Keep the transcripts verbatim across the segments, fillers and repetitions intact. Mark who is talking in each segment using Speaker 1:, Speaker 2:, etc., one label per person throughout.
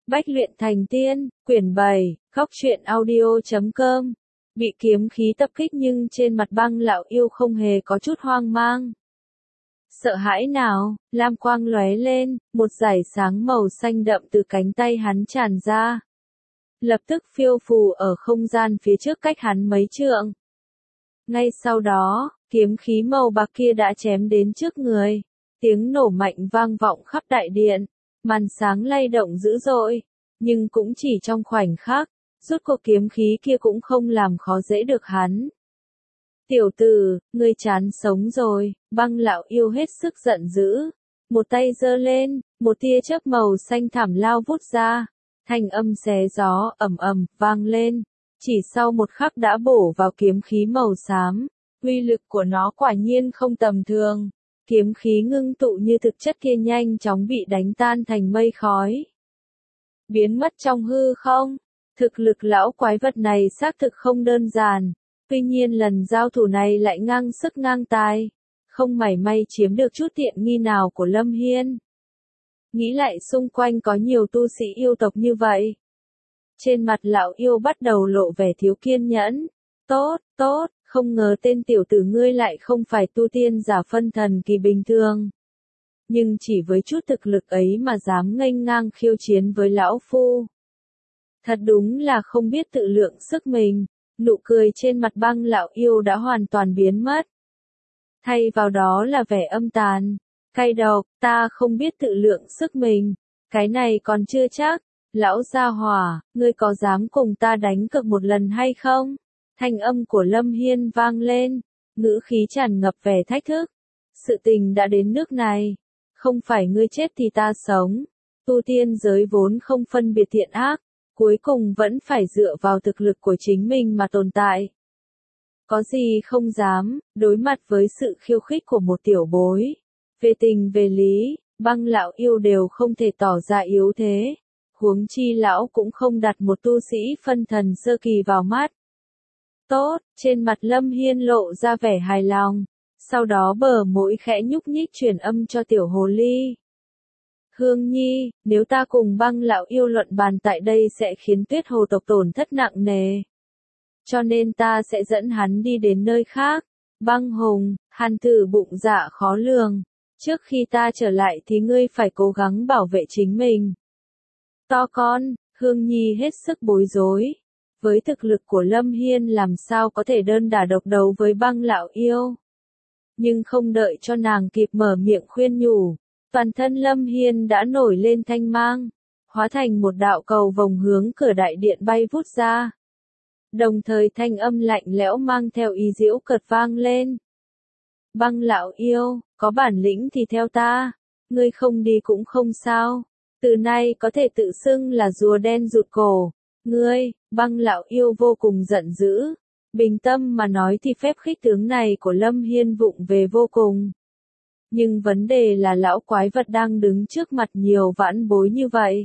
Speaker 1: Bách luyện thành tiên, quyển bảy, khóc chuyện audio chấm com. Bị kiếm khí tập kích nhưng trên mặt Băng Lão Yêu không hề có chút hoang mang. Sợ hãi nào, lam quang lóe lên, một dải sáng màu xanh đậm từ cánh tay hắn tràn ra. Lập tức phiêu phù ở không gian phía trước cách hắn mấy trượng. Ngay sau đó, kiếm khí màu bạc kia đã chém đến trước người. Tiếng nổ mạnh vang vọng khắp đại điện. Màn sáng lay động dữ dội, nhưng cũng chỉ trong khoảnh khắc, rốt cuộc kiếm khí kia cũng không làm khó dễ được hắn. Tiểu tử, ngươi chán sống rồi, Băng Lão Yêu hết sức giận dữ. Một tay giơ lên, một tia chớp màu xanh thẳm lao vút ra. Thanh âm xé gió ầm ầm vang lên, chỉ sau một khắc đã bổ vào kiếm khí màu xám. Uy lực của nó quả nhiên không tầm thường. Kiếm khí ngưng tụ như thực chất kia nhanh chóng bị đánh tan thành mây khói. Biến mất trong hư không. Thực lực lão quái vật này xác thực không đơn giản. Tuy nhiên lần giao thủ này lại ngang sức ngang tài. Không mảy may chiếm được chút tiện nghi nào của Lâm Hiên. Nghĩ lại xung quanh có nhiều tu sĩ yêu tộc như vậy. Trên mặt lão yêu bắt đầu lộ vẻ thiếu kiên nhẫn. Tốt, tốt. Không ngờ tên tiểu tử ngươi lại không phải tu tiên giả phân thần kỳ bình thường. Nhưng chỉ với chút thực lực ấy mà dám nghênh ngang khiêu chiến với lão phu. Thật đúng là không biết tự lượng sức mình, nụ cười trên mặt Băng Lão Yêu đã hoàn toàn biến mất. Thay vào đó là vẻ âm tàn, cay độc, ta không biết tự lượng sức mình, cái này còn chưa chắc, lão gia hỏa, ngươi có dám cùng ta đánh cược một lần hay không? Thanh âm của Lâm Hiên vang lên, ngữ khí tràn ngập vẻ thách thức. Sự tình đã đến nước này, không phải ngươi chết thì ta sống. Tu tiên giới vốn không phân biệt thiện ác, cuối cùng vẫn phải dựa vào thực lực của chính mình mà tồn tại. Có gì không dám, đối mặt với sự khiêu khích của một tiểu bối. Về tình về lý, Băng Lão Yêu đều không thể tỏ ra yếu thế. Huống chi lão cũng không đặt một tu sĩ phân thần sơ kỳ vào mắt. Tốt, trên mặt Lâm Hiên lộ ra vẻ hài lòng, sau đó bờ mũi khẽ nhúc nhích truyền âm cho tiểu hồ ly. Hương Nhi, nếu ta cùng Băng Lão Yêu luận bàn tại đây sẽ khiến Tuyết Hồ tộc tổn thất nặng nề. Cho nên ta sẽ dẫn hắn đi đến nơi khác. Băng Hùng, Hàn Tử bụng dạ khó lường. Trước khi ta trở lại thì ngươi phải cố gắng bảo vệ chính mình. To con, Hương Nhi hết sức bối rối. Với thực lực của Lâm Hiên làm sao có thể đơn đả độc đấu với Băng Lão Yêu. Nhưng không đợi cho nàng kịp mở miệng khuyên nhủ, toàn thân Lâm Hiên đã nổi lên thanh mang, hóa thành một đạo cầu vồng hướng cửa đại điện bay vút ra. Đồng thời thanh âm lạnh lẽo mang theo ý giễu cợt vang lên. Băng Lão Yêu, có bản lĩnh thì theo ta, ngươi không đi cũng không sao, từ nay có thể tự xưng là rùa đen rụt cổ. Ngươi, Băng Lão Yêu vô cùng giận dữ. Bình tâm mà nói thì phép khích tướng này của Lâm Hiên vụng về vô cùng. Nhưng vấn đề là lão quái vật đang đứng trước mặt nhiều vãn bối như vậy.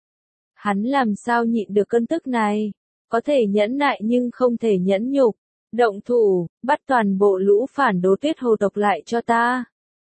Speaker 1: Hắn làm sao nhịn được cơn tức này? Có thể nhẫn nại nhưng không thể nhẫn nhục. Động thủ, bắt toàn bộ lũ phản đồ Tuyết Hồ tộc lại cho ta.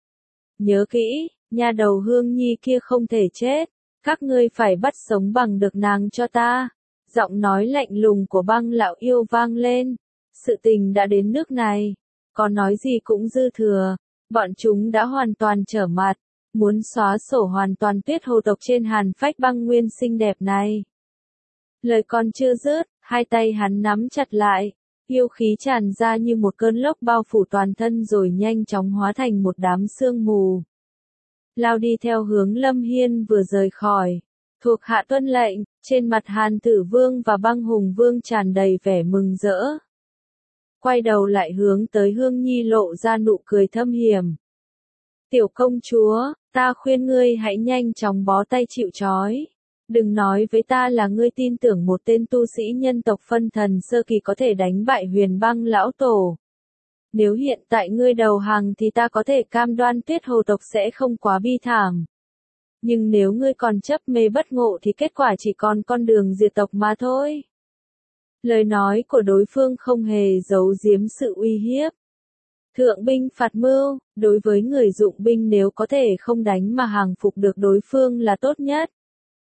Speaker 1: Nhớ kỹ, nha đầu Hương Nhi kia không thể chết. Các ngươi phải bắt sống bằng được nàng cho ta. Giọng nói lạnh lùng của Băng Lão Yêu vang lên. Sự tình đã đến nước này. Có nói gì cũng dư thừa. Bọn chúng đã hoàn toàn trở mặt. Muốn xóa sổ hoàn toàn Tuyết Hồ tộc trên hàn phách băng nguyên xinh đẹp này. Lời còn chưa dứt, hai tay hắn nắm chặt lại. Yêu khí tràn ra như một cơn lốc bao phủ toàn thân rồi nhanh chóng hóa thành một đám sương mù. Lao đi theo hướng Lâm Hiên vừa rời khỏi. Thuộc hạ tuân lệnh, trên mặt Hàn Tử Vương và Băng Hùng Vương tràn đầy vẻ mừng rỡ. Quay đầu lại hướng tới Hương Nhi lộ ra nụ cười thâm hiểm. Tiểu công chúa, ta khuyên ngươi hãy nhanh chóng bó tay chịu trói. Đừng nói với ta là ngươi tin tưởng một tên tu sĩ nhân tộc phân thần sơ kỳ có thể đánh bại Huyền Băng lão tổ. Nếu hiện tại ngươi đầu hàng thì ta có thể cam đoan Tuyết Hồ tộc sẽ không quá bi thảm. Nhưng nếu ngươi còn chấp mê bất ngộ thì kết quả chỉ còn con đường diệt tộc mà thôi. Lời nói của đối phương không hề giấu giếm sự uy hiếp. Thượng binh phạt mưu, đối với người dụng binh nếu có thể không đánh mà hàng phục được đối phương là tốt nhất.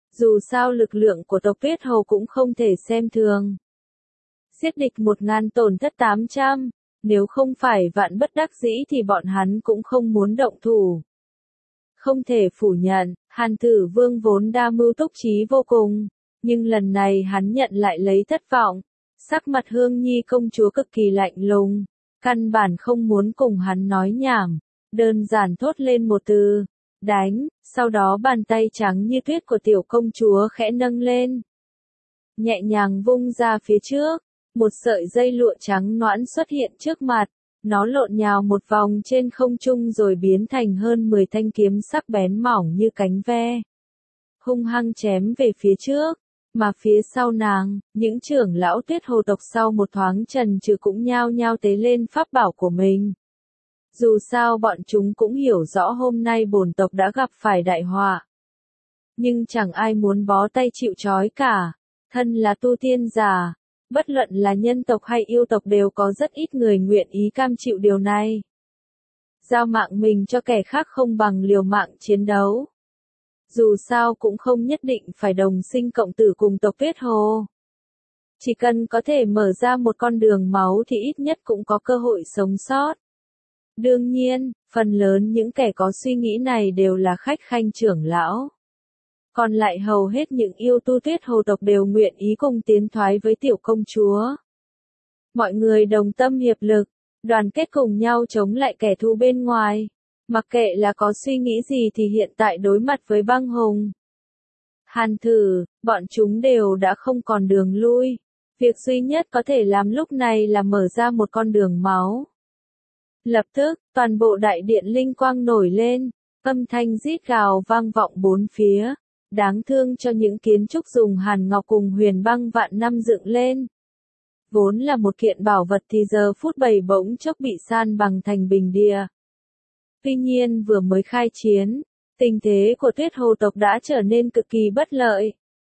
Speaker 1: Dù sao lực lượng của tộc Tuyết Hồ cũng không thể xem thường. Giết địch một ngàn tổn thất tám trăm, nếu không phải vạn bất đắc dĩ thì bọn hắn cũng không muốn động thủ. Không thể phủ nhận, Hàn Tử Vương vốn đa mưu túc trí vô cùng, nhưng lần này hắn nhận lại lấy thất vọng. Sắc mặt Hương Nhi công chúa cực kỳ lạnh lùng, căn bản không muốn cùng hắn nói nhảm, đơn giản thốt lên một từ, đánh, sau đó bàn tay trắng như tuyết của tiểu công chúa khẽ nâng lên. Nhẹ nhàng vung ra phía trước, một sợi dây lụa trắng nõn xuất hiện trước mặt, nó lộn nhào một vòng trên không trung rồi biến thành hơn mười thanh kiếm sắc bén mỏng như cánh ve. Hung hăng chém về phía trước, mà phía sau nàng, những trưởng lão Tuyết Hồ tộc sau một thoáng chần chừ cũng nhao nhao tế lên pháp bảo của mình. Dù sao bọn chúng cũng hiểu rõ hôm nay bổn tộc đã gặp phải đại họa. Nhưng chẳng ai muốn bó tay chịu trói cả, thân là tu tiên giả, bất luận là nhân tộc hay yêu tộc đều có rất ít người nguyện ý cam chịu điều này. Giao mạng mình cho kẻ khác không bằng liều mạng chiến đấu. Dù sao cũng không nhất định phải đồng sinh cộng tử cùng tộc Tuyết Hồ. Chỉ cần có thể mở ra một con đường máu thì ít nhất cũng có cơ hội sống sót. Đương nhiên, phần lớn những kẻ có suy nghĩ này đều là khách khanh trưởng lão. Còn lại hầu hết những yêu tu Tuyết Hồ tộc đều nguyện ý cùng tiến thoái với tiểu công chúa. Mọi người đồng tâm hiệp lực, đoàn kết cùng nhau chống lại kẻ thù bên ngoài. Mặc kệ là có suy nghĩ gì thì hiện tại đối mặt với băng hùng. Hàn Thử, bọn chúng đều đã không còn đường lui. Việc duy nhất có thể làm lúc này là mở ra một con đường máu. Lập tức, toàn bộ đại điện linh quang nổi lên, âm thanh rít gào vang vọng bốn phía. Đáng thương cho những kiến trúc dùng hàn ngọc cùng huyền băng vạn năm dựng lên. Vốn là một kiện bảo vật thì giờ phút bầy bỗng chốc bị san bằng thành bình địa. Tuy nhiên vừa mới khai chiến, tình thế của Tuyết Hồ tộc đã trở nên cực kỳ bất lợi.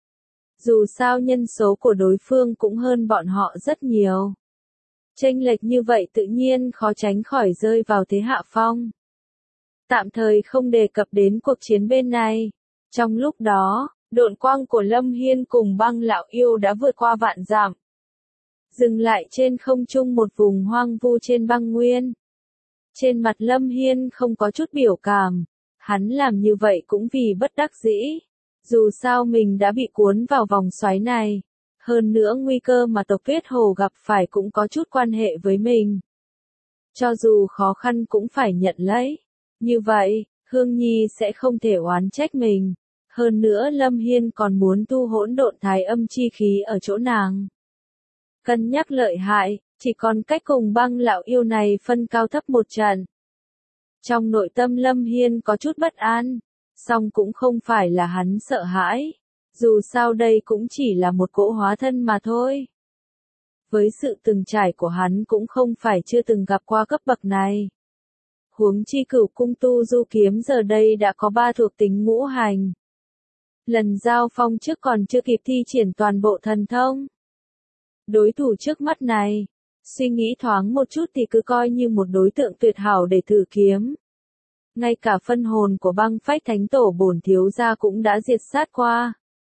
Speaker 1: Dù sao nhân số của đối phương cũng hơn bọn họ rất nhiều. Chênh lệch như vậy tự nhiên khó tránh khỏi rơi vào thế hạ phong. Tạm thời không đề cập đến cuộc chiến bên này. Trong lúc đó, độn quang của Lâm Hiên cùng băng lão yêu đã vượt qua vạn dặm. Dừng lại trên không trung một vùng hoang vu trên băng nguyên. Trên mặt Lâm Hiên không có chút biểu cảm, hắn làm như vậy cũng vì bất đắc dĩ. Dù sao mình đã bị cuốn vào vòng xoáy này, hơn nữa nguy cơ mà tộc Tuyết Hồ gặp phải cũng có chút quan hệ với mình. Cho dù khó khăn cũng phải nhận lấy. Như vậy, Hương Nhi sẽ không thể oán trách mình. Hơn nữa Lâm Hiên còn muốn tu hỗn độn thái âm chi khí ở chỗ nàng. Cân nhắc lợi hại, chỉ còn cách cùng băng lão yêu này phân cao thấp một trận. Trong nội tâm Lâm Hiên có chút bất an, song cũng không phải là hắn sợ hãi. Dù sao đây cũng chỉ là một cỗ hóa thân mà thôi. Với sự từng trải của hắn cũng không phải chưa từng gặp qua cấp bậc này. Huống chi Cửu cung tu du kiếm giờ đây đã có ba thuộc tính ngũ hành. Lần giao phong trước còn chưa kịp thi triển toàn bộ thần thông. Đối thủ trước mắt này, suy nghĩ thoáng một chút thì cứ coi như một đối tượng tuyệt hảo để thử kiếm. Ngay cả phân hồn của băng phách thánh tổ bổn thiếu gia cũng đã diệt sát qua.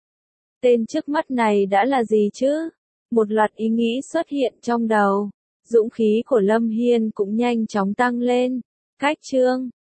Speaker 1: Tên trước mắt này đã là gì chứ? Một loạt ý nghĩ xuất hiện trong đầu. Dũng khí của Lâm Hiên cũng nhanh chóng tăng lên. Cách chương